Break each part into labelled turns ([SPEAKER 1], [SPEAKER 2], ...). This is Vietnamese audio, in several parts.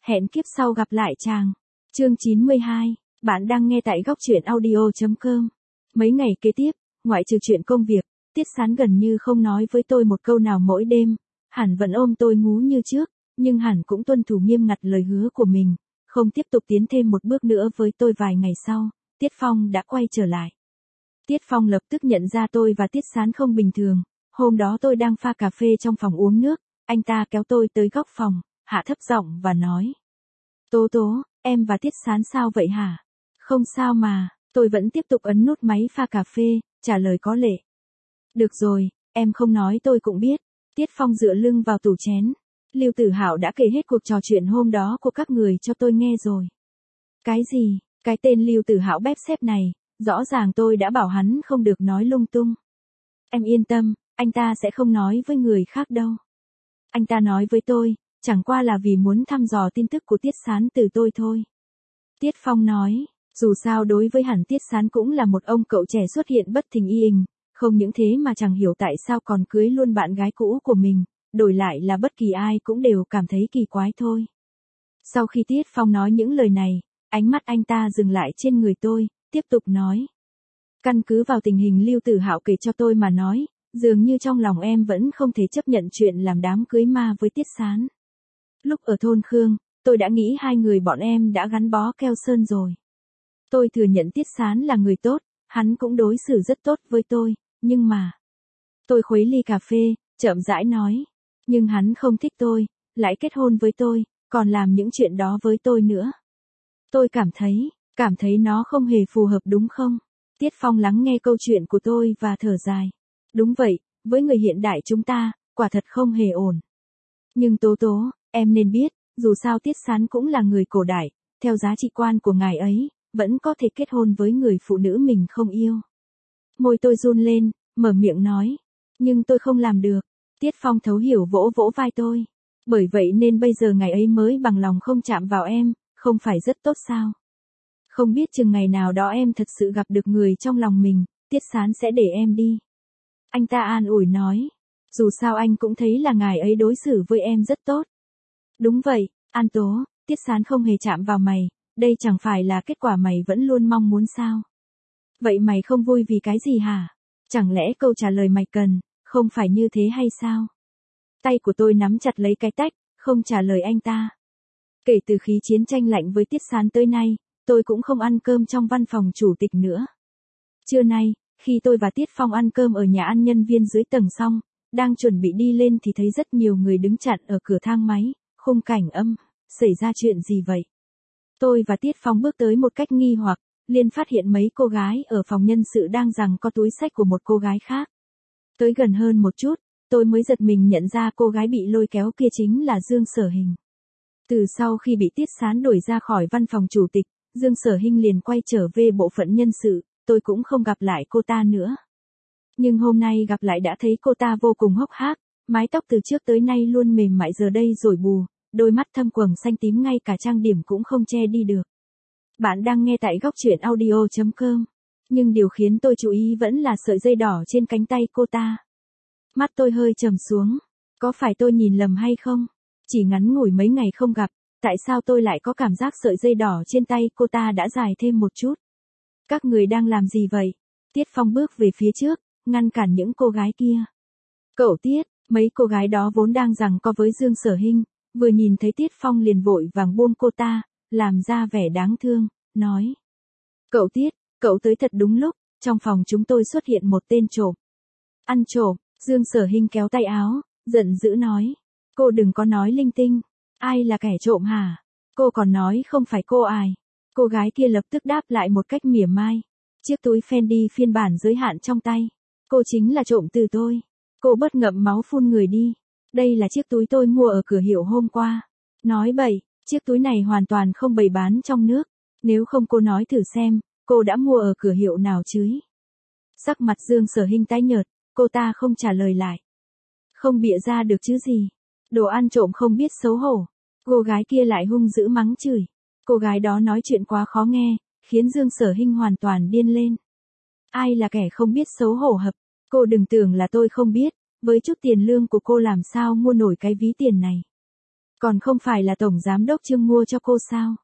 [SPEAKER 1] Hẹn kiếp sau gặp lại chàng. Chương 92, bạn đang nghe tại góc truyện audio.com. Mấy ngày kế tiếp, ngoại trừ chuyện công việc, Tiết Sán gần như không nói với tôi một câu nào mỗi đêm. Hẳn vẫn ôm tôi ngủ như trước, nhưng hẳn cũng tuân thủ nghiêm ngặt lời hứa của mình, không tiếp tục tiến thêm một bước nữa với tôi. Vài ngày sau, Tiết Phong đã quay trở lại. Tiết Phong lập tức nhận ra tôi và Tiết Sán không bình thường. Hôm đó tôi đang pha cà phê trong phòng uống nước, anh ta kéo tôi tới góc phòng, hạ thấp giọng và nói. Tố Tố, em và Tiết Sán sao vậy hả? Không sao mà, tôi vẫn tiếp tục ấn nút máy pha cà phê, trả lời có lệ. Được rồi, em không nói tôi cũng biết. Tiết Phong dựa lưng vào tủ chén. Lưu Tử Hạo đã kể hết cuộc trò chuyện hôm đó của các người cho tôi nghe rồi. Cái gì? Cái tên Lưu Tử Hạo bép xép này, rõ ràng tôi đã bảo hắn không được nói lung tung. Em yên tâm, anh ta sẽ không nói với người khác đâu. Anh ta nói với tôi, chẳng qua là vì muốn thăm dò tin tức của Tiết Sán từ tôi thôi. Tiết Phong nói, dù sao đối với hẳn Tiết Sán cũng là một ông cậu trẻ xuất hiện bất thình lình, không những thế mà chẳng hiểu tại sao còn cưới luôn bạn gái cũ của mình, đổi lại là bất kỳ ai cũng đều cảm thấy kỳ quái thôi. Sau khi Tiết Phong nói những lời này, ánh mắt anh ta dừng lại trên người tôi, tiếp tục nói. Căn cứ vào tình hình Lưu Tử Hạo kể cho tôi mà nói, dường như trong lòng em vẫn không thể chấp nhận chuyện làm đám cưới ma với Tiết Sán. Lúc ở thôn Khương, tôi đã nghĩ hai người bọn em đã gắn bó keo sơn rồi. Tôi thừa nhận Tiết Sán là người tốt, hắn cũng đối xử rất tốt với tôi, nhưng mà... Tôi khuấy ly cà phê, chậm rãi nói. Nhưng hắn không thích tôi, lại kết hôn với tôi, còn làm những chuyện đó với tôi nữa. Tôi cảm thấy nó không hề phù hợp đúng không? Tiết Phong lắng nghe câu chuyện của tôi và thở dài. Đúng vậy, với người hiện đại chúng ta, quả thật không hề ổn. Nhưng Tố Tố, em nên biết, dù sao Tiết Sán cũng là người cổ đại, theo giá trị quan của ngài ấy, vẫn có thể kết hôn với người phụ nữ mình không yêu. Môi tôi run lên, mở miệng nói. Nhưng tôi không làm được. Tiết Phong thấu hiểu vỗ vỗ vai tôi. Bởi vậy nên bây giờ ngài ấy mới bằng lòng không chạm vào em, không phải rất tốt sao? Không biết chừng ngày nào đó em thật sự gặp được người trong lòng mình, Tiết Sán sẽ để em đi. Anh ta an ủi nói. Dù sao anh cũng thấy là ngài ấy đối xử với em rất tốt. Đúng vậy, An Tố, Tiết Sán không hề chạm vào mày, đây chẳng phải là kết quả mày vẫn luôn mong muốn sao? Vậy mày không vui vì cái gì hả? Chẳng lẽ câu trả lời mày cần, không phải như thế hay sao? Tay của tôi nắm chặt lấy cái tách, không trả lời anh ta. Kể từ khi chiến tranh lạnh với Tiết Sán tới nay, tôi cũng không ăn cơm trong văn phòng chủ tịch nữa. Trưa nay, khi tôi và Tiết Phong ăn cơm ở nhà ăn nhân viên dưới tầng xong, đang chuẩn bị đi lên thì thấy rất nhiều người đứng chặn ở cửa thang máy, khung cảnh xảy ra chuyện gì vậy? Tôi và Tiết Phong bước tới một cách nghi hoặc, liền phát hiện mấy cô gái ở phòng nhân sự đang giằng co túi xách của một cô gái khác. Tới gần hơn một chút, tôi mới giật mình nhận ra cô gái bị lôi kéo kia chính là Dương Sở Hình. Từ sau khi bị Tiết Sán đuổi ra khỏi văn phòng chủ tịch, Dương Sở Hình liền quay trở về bộ phận nhân sự, tôi cũng không gặp lại cô ta nữa. Nhưng hôm nay gặp lại đã thấy cô ta vô cùng hốc hác, mái tóc từ trước tới nay luôn mềm mại giờ đây rối bù, đôi mắt thâm quầng xanh tím ngay cả trang điểm cũng không che đi được. Bạn đang nghe tại góc truyện audio.com. Nhưng điều khiến tôi chú ý vẫn là sợi dây đỏ trên cánh tay cô ta. Mắt tôi hơi trầm xuống. Có phải tôi nhìn lầm hay không? Chỉ ngắn ngủi mấy ngày không gặp, tại sao tôi lại có cảm giác sợi dây đỏ trên tay cô ta đã dài thêm một chút? Các người đang làm gì vậy? Tiết Phong bước về phía trước, ngăn cản những cô gái kia. Cậu Tiết, mấy cô gái đó vốn đang giằng co với Dương Sở Hình, vừa nhìn thấy Tiết Phong liền vội vàng buông cô ta, làm ra vẻ đáng thương, nói. Cậu Tiết, cậu tới thật đúng lúc, trong phòng chúng tôi xuất hiện một tên trộm. Ăn trộm, Dương Sở Hình kéo tay áo, giận dữ nói. Cô đừng có nói linh tinh, ai là kẻ trộm hả? Cô còn nói không phải cô ai. Cô gái kia lập tức đáp lại một cách mỉa mai. Chiếc túi Fendi phiên bản giới hạn trong tay. Cô chính là trộm từ tôi. Cô bớt ngậm máu phun người đi. Đây là chiếc túi tôi mua ở cửa hiệu hôm qua. Nói bậy, chiếc túi này hoàn toàn không bày bán trong nước. Nếu không cô nói thử xem, cô đã mua ở cửa hiệu nào chứ? Sắc mặt Dương Sở Hình tái nhợt, cô ta không trả lời lại. Không bịa ra được chứ gì. Đồ ăn trộm không biết xấu hổ. Cô gái kia lại hung dữ mắng chửi. Cô gái đó nói chuyện quá khó nghe, khiến Dương Sở Hình hoàn toàn điên lên. Ai là kẻ không biết xấu hổ hập? Cô đừng tưởng là tôi không biết, với chút tiền lương của cô làm sao mua nổi cái ví tiền này. Còn không phải là tổng giám đốc Trương mua cho cô sao?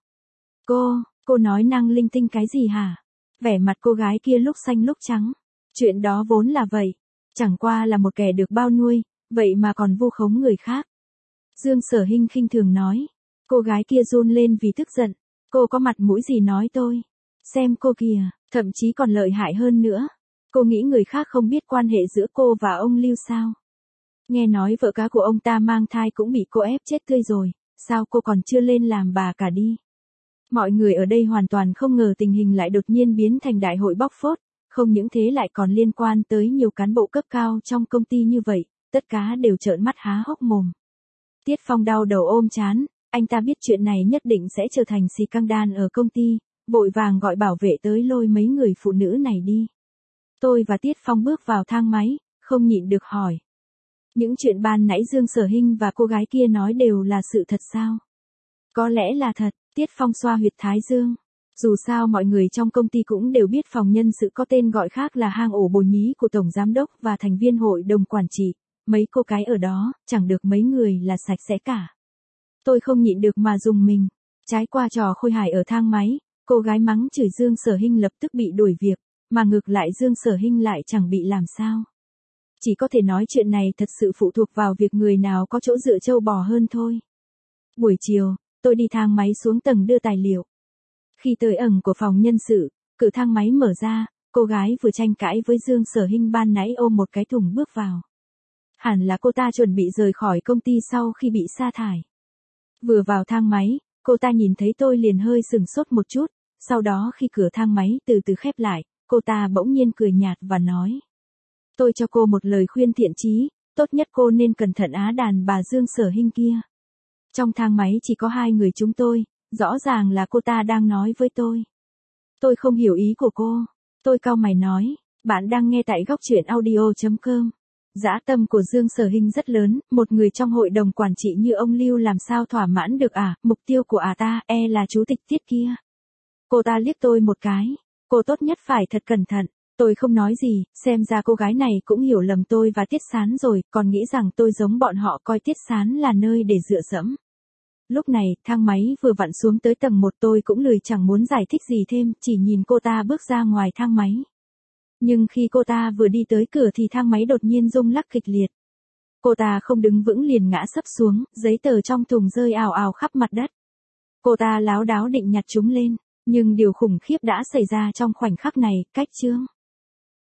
[SPEAKER 1] Cô nói năng linh tinh cái gì hả? Vẻ mặt cô gái kia lúc xanh lúc trắng. Chuyện đó vốn là vậy. Chẳng qua là một kẻ được bao nuôi, vậy mà còn vu khống người khác. Dương Sở Hinh khinh thường nói. Cô gái kia run lên vì tức giận. Cô có mặt mũi gì nói tôi? Xem cô kìa, thậm chí còn lợi hại hơn nữa. Cô nghĩ người khác không biết quan hệ giữa cô và ông Lưu sao? Nghe nói vợ cá của ông ta mang thai cũng bị cô ép chết tươi rồi, sao cô còn chưa lên làm bà cả đi? Mọi người ở đây hoàn toàn không ngờ tình hình lại đột nhiên biến thành đại hội bóc phốt, không những thế lại còn liên quan tới nhiều cán bộ cấp cao trong công ty như vậy, tất cả đều trợn mắt há hốc mồm. Tiết Phong đau đầu ôm trán, anh ta biết chuyện này nhất định sẽ trở thành xì căng đan ở công ty, vội vàng gọi bảo vệ tới lôi mấy người phụ nữ này đi. Tôi và Tiết Phong bước vào thang máy, không nhịn được hỏi. Những chuyện ban nãy Dương Sở Hinh và cô gái kia nói đều là sự thật sao? Có lẽ là thật, Tiết Phong xoa huyệt thái dương. Dù sao mọi người trong công ty cũng đều biết phòng nhân sự có tên gọi khác là hang ổ bồ nhí của tổng giám đốc và thành viên hội đồng quản trị. Mấy cô gái ở đó, chẳng được mấy người là sạch sẽ cả. Tôi không nhịn được mà dùng mình. Trái qua trò khôi hài ở thang máy, cô gái mắng chửi Dương Sở Hinh lập tức bị đuổi việc, mà ngược lại Dương Sở Hinh lại chẳng bị làm sao. Chỉ có thể nói chuyện này thật sự phụ thuộc vào việc người nào có chỗ dựa trâu bò hơn thôi. Buổi chiều, tôi đi thang máy xuống tầng đưa tài liệu. Khi tới ẩn của phòng nhân sự, cửa thang máy mở ra, cô gái vừa tranh cãi với Dương Sở Hinh ban nãy ôm một cái thùng bước vào. Hẳn là cô ta chuẩn bị rời khỏi công ty sau khi bị sa thải. Vừa vào thang máy, cô ta nhìn thấy tôi liền hơi sừng sốt một chút, sau đó khi cửa thang máy từ từ khép lại, cô ta bỗng nhiên cười nhạt và nói. Tôi cho cô một lời khuyên thiện chí, tốt nhất cô nên cẩn thận đàn bà Dương Sở Hinh kia. Trong thang máy chỉ có hai người chúng tôi, rõ ràng là cô ta đang nói với tôi. Tôi không hiểu ý của cô. Tôi cau mày nói, bạn đang nghe tại góc truyện audio.com. Dã tâm của Dương Sở Hinh rất lớn, một người trong hội đồng quản trị như ông Lưu làm sao thỏa mãn được mục tiêu của ta là chủ tịch Tiết kia. Cô ta liếc tôi một cái, cô tốt nhất phải thật cẩn thận. Tôi không nói gì, xem ra cô gái này cũng hiểu lầm tôi và Tiết Sán rồi, còn nghĩ rằng tôi giống bọn họ coi Tiết Sán là nơi để dựa dẫm. Lúc này, thang máy vừa vặn xuống tới tầng 1 tôi cũng lười chẳng muốn giải thích gì thêm, chỉ nhìn cô ta bước ra ngoài thang máy. Nhưng khi cô ta vừa đi tới cửa thì thang máy đột nhiên rung lắc kịch liệt. Cô ta không đứng vững liền ngã sấp xuống, giấy tờ trong thùng rơi ào ào khắp mặt đất. Cô ta láo đáo định nhặt chúng lên, nhưng điều khủng khiếp đã xảy ra trong khoảnh khắc này, cách chương.